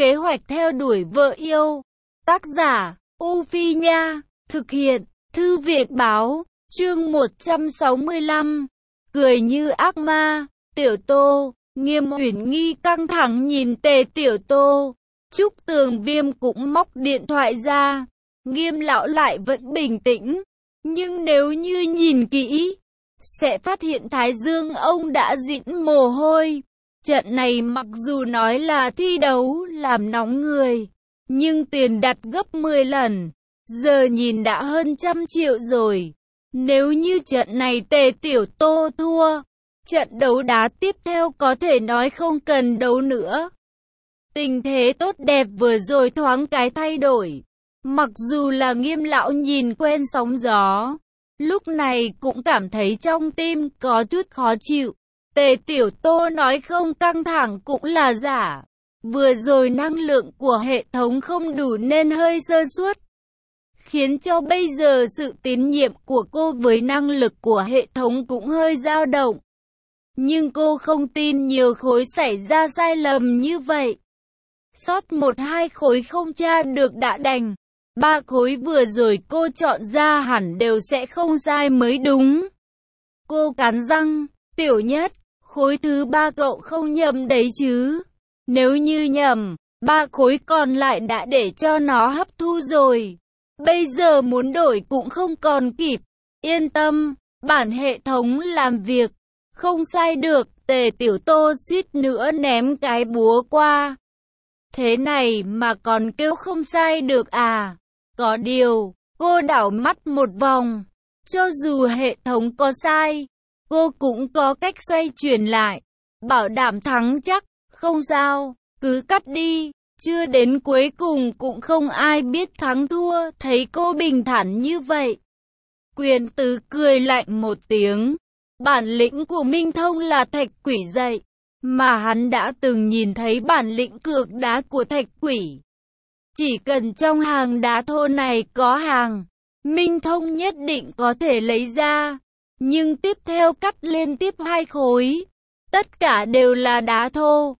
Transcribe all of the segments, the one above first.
Kế hoạch theo đuổi vợ yêu. Tác giả, U Phi Nha. Thực hiện, Thư viện Báo. Chương 165. Cười như ác ma. Tiểu Tô. Nghiêm Uyển Nghi căng thẳng nhìn Tề Tiểu Tô. Trúc Tường Viêm cũng móc điện thoại ra. Nghiêm lão lại vẫn bình tĩnh. Nhưng nếu như nhìn kỹ, sẽ phát hiện thái dương ông đã dịn mồ hôi. Trận này mặc dù nói là thi đấu làm nóng người, nhưng tiền đặt gấp 10 lần. Giờ nhìn đã hơn 100 triệu rồi. Nếu như trận này Tề Tiểu Tô thua, trận đấu đá tiếp theo có thể nói không cần đấu nữa. Tình thế tốt đẹp vừa rồi thoáng cái thay đổi. Mặc dù là Nghiêm lão nhìn quen sóng gió, lúc này cũng cảm thấy trong tim có chút khó chịu. Tề Tiểu Tô nói không căng thẳng cũng là giả. Vừa rồi năng lượng của hệ thống không đủ nên hơi sơ suất, khiến cho bây giờ sự tín nhiệm của cô với năng lực của hệ thống cũng hơi dao động. Nhưng cô không tin nhiều khối xảy ra sai lầm như vậy. Sót 1-2 khối không tra được đã đành. 3 khối vừa rồi cô chọn ra hẳn đều sẽ không sai mới đúng. Cô cắn răng, Tiểu Nhất, khối thứ 3 cậu không nhầm đấy chứ? Nếu như nhầm, 3 khối còn lại đã để cho nó hấp thu rồi. Bây giờ muốn đổi cũng không còn kịp. Yên tâm, bản hệ thống làm việc, không sai được. Tề Tiểu Tô suýt nữa ném cái búa qua. Thế này mà còn kêu không sai được à? Có điều, cô đảo mắt một vòng. Cho dù hệ thống có sai, cô cũng có cách xoay chuyển lại. Bảo đảm thắng chắc, không sao, cứ cắt đi. Chưa đến cuối cùng cũng không ai biết thắng thua. Thấy cô bình thản như vậy, Quyền Tứ cười lạnh một tiếng. Bản lĩnh của Minh Thông là Thạch Quỷ dạy, mà hắn đã từng nhìn thấy bản lĩnh cược đá của Thạch Quỷ. Chỉ cần trong hàng đá thô này có hàng, Minh Thông nhất định có thể lấy ra. Nhưng tiếp theo cắt liên tiếp 2 khối, tất cả đều là đá thô.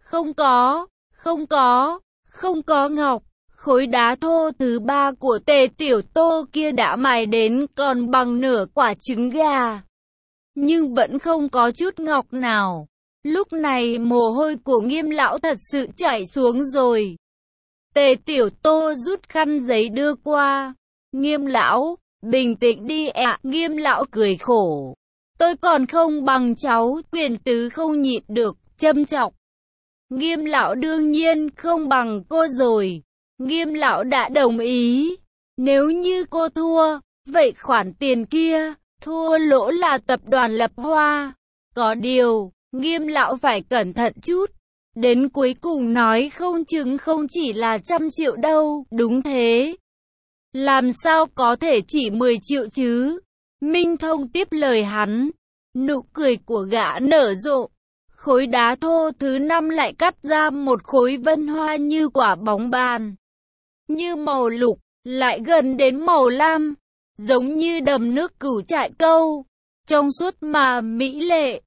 Không có ngọc. Khối đá thô thứ 3 của Tề Tiểu Tô kia đã mài đến còn bằng nửa quả trứng gà, nhưng vẫn không có chút ngọc nào. Lúc này mồ hôi của Nghiêm lão thật sự chảy xuống rồi. Tề Tiểu Tô rút khăn giấy đưa qua. Nghiêm lão, bình tĩnh đi ạ. Nghiêm lão cười khổ. Tôi còn không bằng cháu. Quyền Tứ không nhịn được, châm chọc. Nghiêm lão đương nhiên không bằng cô rồi. Nghiêm lão đã đồng ý. Nếu như cô thua, vậy khoản tiền kia, thua lỗ là tập đoàn Lập Hoa. Có điều, Nghiêm lão phải cẩn thận chút. Đến cuối cùng nói không chừng không chỉ là 100 triệu đâu. Đúng thế. Làm sao có thể chỉ 10 triệu chứ? Minh Thông tiếp lời hắn. Nụ cười của gã nở rộ. Khối đá thô thứ 5 lại cắt ra một khối vân hoa như quả bóng bàn, như màu lục, lại gần đến màu lam, giống như đầm nước Cửu Trại Câu, trong suốt mà mỹ lệ.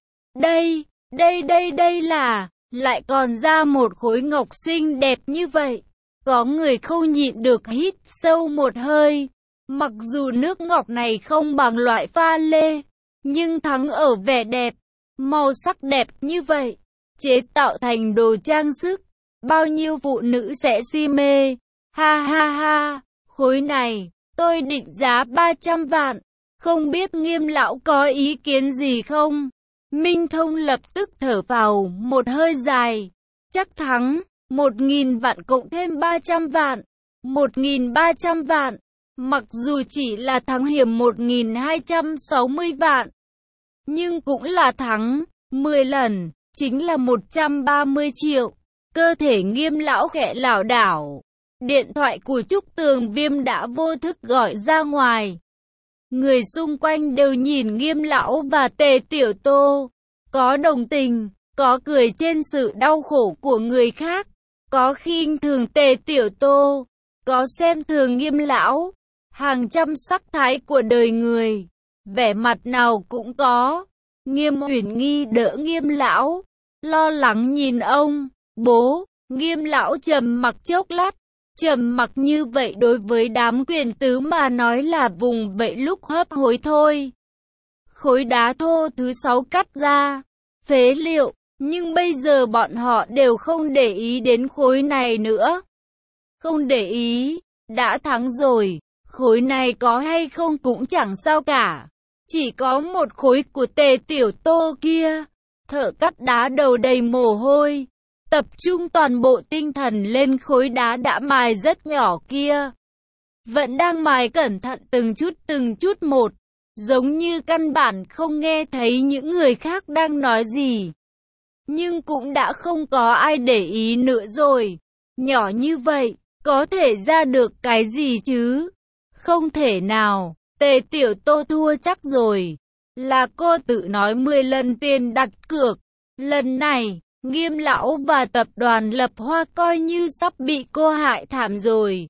Đây là, lại còn ra một khối ngọc xinh đẹp như vậy. Có người không nhịn được hít sâu một hơi. Mặc dù nước ngọc này không bằng loại pha lê, nhưng thắng ở vẻ đẹp, màu sắc đẹp như vậy, chế tạo thành đồ trang sức, bao nhiêu phụ nữ sẽ si mê. Ha ha ha, khối này, tôi định giá 300 vạn, không biết Nghiêm lão có ý kiến gì không? Minh Thông lập tức thở vào một hơi dài. Chắc thắng, 1.000 vạn cộng thêm 300 vạn, 1.300 vạn, mặc dù chỉ là thắng hiểm 1.260 vạn, nhưng cũng là thắng 10 lần, chính là 130 triệu. Cơ thể Nghiêm lão khẽ lảo đảo. Điện thoại của Trúc Tường Viêm đã vô thức gọi ra ngoài. Người xung quanh đều nhìn Nghiêm lão và Tề Tiểu Tô, có đồng tình, có cười trên sự đau khổ của người khác, có khinh thường Tề Tiểu Tô, có xem thường Nghiêm lão. Hàng trăm sắc thái của đời người, vẻ mặt nào cũng có. Nghiêm Uyển Nghi đỡ Nghiêm lão, lo lắng nhìn ông. Bố, Nghiêm lão trầm mặc chốc lát. Trầm mặc như vậy đối với đám quyền tứ mà nói là vùng vậy lúc hấp hối thôi. Khối đá thô thứ 6 cắt ra, phế liệu, nhưng bây giờ bọn họ đều không để ý đến khối này nữa. Không để ý, đã thắng rồi, khối này có hay không cũng chẳng sao cả. Chỉ có một khối của Tề Tiểu Tô kia. Thợ cắt đá đầu đầy mồ hôi, tập trung toàn bộ tinh thần lên khối đá đã mài rất nhỏ kia. Vẫn đang mài cẩn thận từng chút một, giống như căn bản không nghe thấy những người khác đang nói gì. Nhưng cũng đã không có ai để ý nữa rồi. Nhỏ như vậy, có thể ra được cái gì chứ? Không thể nào, Tề Tiểu Tô thua chắc rồi. Là cô tự nói 10 lần tiền đặt cược. Lần này, Nghiêm lão và tập đoàn Lập Hoa coi như sắp bị cô hại thảm rồi.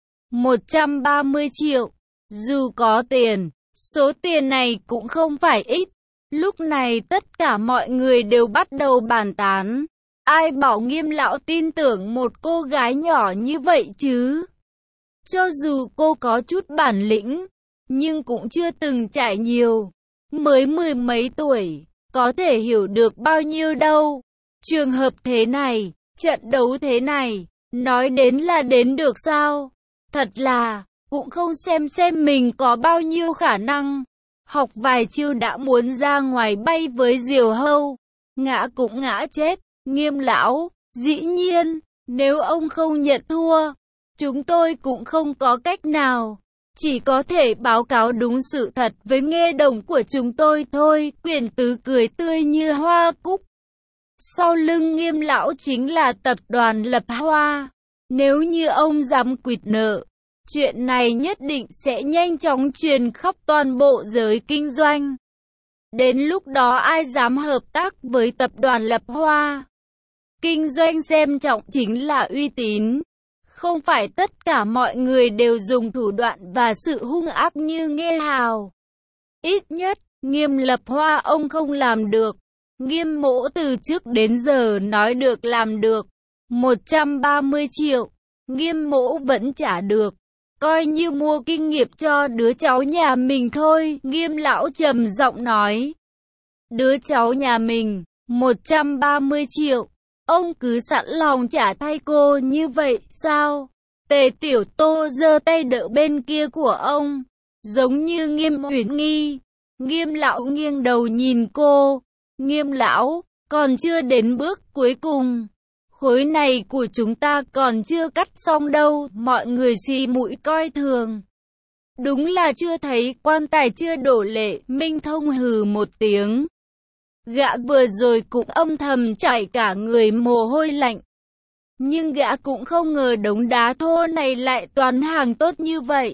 130 triệu. Dù có tiền, số tiền này cũng không phải ít. Lúc này tất cả mọi người đều bắt đầu bàn tán. Ai bảo Nghiêm lão tin tưởng một cô gái nhỏ như vậy chứ? Cho dù cô có chút bản lĩnh, nhưng cũng chưa từng trải nhiều. Mới 10 mấy tuổi, có thể hiểu được bao nhiêu đâu. Trường hợp thế này, trận đấu thế này, nói đến là đến được sao? Thật là, cũng không xem mình có bao nhiêu khả năng. Học vài chiêu đã muốn ra ngoài bay với diều hâu. Ngã cũng ngã chết. Nghiêm lão, dĩ nhiên, nếu ông không nhận thua, chúng tôi cũng không có cách nào. Chỉ có thể báo cáo đúng sự thật với nghe đồng của chúng tôi thôi. Quyền tứ cười tươi như hoa cúc. Sau lưng Nghiêm lão chính là tập đoàn Lập Hoa. Nếu như ông dám quỵt nợ, chuyện này nhất định sẽ nhanh chóng truyền khắp toàn bộ giới kinh doanh. Đến lúc đó ai dám hợp tác với tập đoàn Lập Hoa? Kinh doanh xem trọng chính là uy tín. Không phải tất cả mọi người đều dùng thủ đoạn và sự hung ác như Nghe Hào. Ít nhất, Nghiêm Lập Hoa ông không làm được. Nghiêm mỗ từ trước đến giờ nói được làm được. 130 triệu, Nghiêm mỗ vẫn trả được. Coi như mua kinh nghiệm cho đứa cháu nhà mình thôi. Nghiêm lão trầm giọng nói. Đứa cháu nhà mình, 130 triệu. Ông cứ sẵn lòng trả thay cô như vậy sao? Tề Tiểu Tô giơ tay đỡ bên kia của ông, giống như Nghiêm Uyển Nghi. Nghiêm lão nghiêng đầu nhìn cô. Nghiêm lão, còn chưa đến bước cuối cùng. Khối này của chúng ta còn chưa cắt xong đâu. Mọi người xì mũi coi thường. Đúng là chưa thấy quan tài chưa đổ lệ. Minh Thông hừ một tiếng. Gã vừa rồi cũng âm thầm chảy cả người mồ hôi lạnh. Nhưng gã cũng không ngờ đống đá thô này lại toàn hàng tốt như vậy.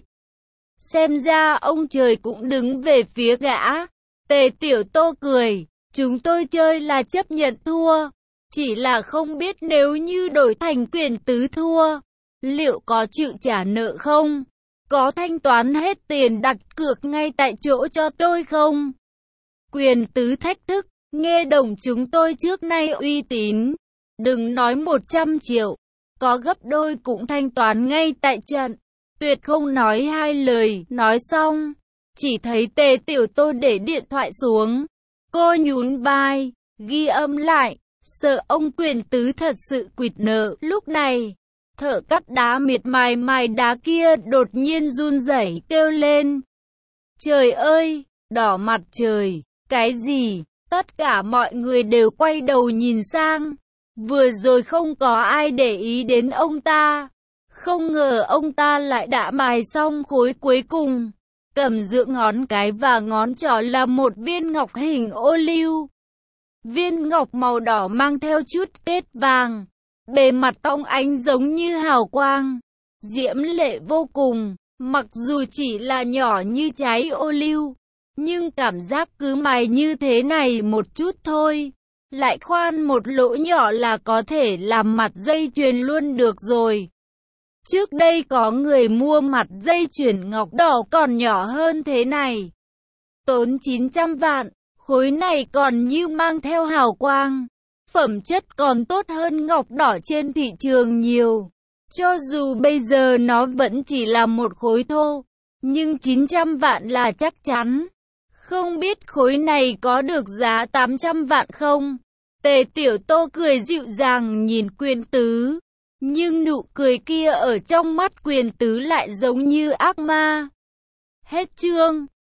Xem ra ông trời cũng đứng về phía gã. Tề Tiểu Tô cười. Chúng tôi chơi là chấp nhận thua. Chỉ là không biết nếu như đổi thành quyền tứ thua, liệu có chịu trả nợ không? Có thanh toán hết tiền đặt cược ngay tại chỗ cho tôi không? Quyền tứ thách thức. Nghe đồng chúng tôi trước nay uy tín. Đừng nói 100 triệu. Có gấp đôi cũng thanh toán ngay tại trận. Tuyệt không nói hai lời. Nói xong, chỉ thấy Tề Tiểu Tô để điện thoại xuống. Cô nhún vai, ghi âm lại. Sợ ông quyền tứ thật sự quỵt nợ. Lúc này, thợ cắt đá miệt mài đá kia đột nhiên run rẩy kêu lên. Trời ơi, đỏ mặt trời. Cái gì? Tất cả mọi người đều quay đầu nhìn sang. Vừa rồi không có ai để ý đến ông ta. Không ngờ ông ta lại đã mài xong khối cuối cùng. Cầm giữa ngón cái và ngón trỏ là một viên ngọc hình ô liu. Viên ngọc màu đỏ mang theo chút kết vàng. Bề mặt óng ánh giống như hào quang. Diễm lệ vô cùng. Mặc dù chỉ là nhỏ như trái ô liu, nhưng cảm giác cứ mài như thế này một chút thôi. Lại khoan một lỗ nhỏ là có thể làm mặt dây chuyền luôn được rồi. Trước đây có người mua mặt dây chuyền ngọc đỏ còn nhỏ hơn thế này. Tốn 900 vạn, khối này còn như mang theo hào quang. phẩm chất còn tốt hơn ngọc đỏ trên thị trường nhiều. Cho dù bây giờ nó vẫn chỉ là một khối thô, nhưng 900 vạn là chắc chắn. Không biết khối này có được giá 800 vạn không? Tề Tiểu Tô cười dịu dàng nhìn Quyền Tứ, nhưng nụ cười kia ở trong mắt Quyền Tứ lại giống như ác ma. Hết chương.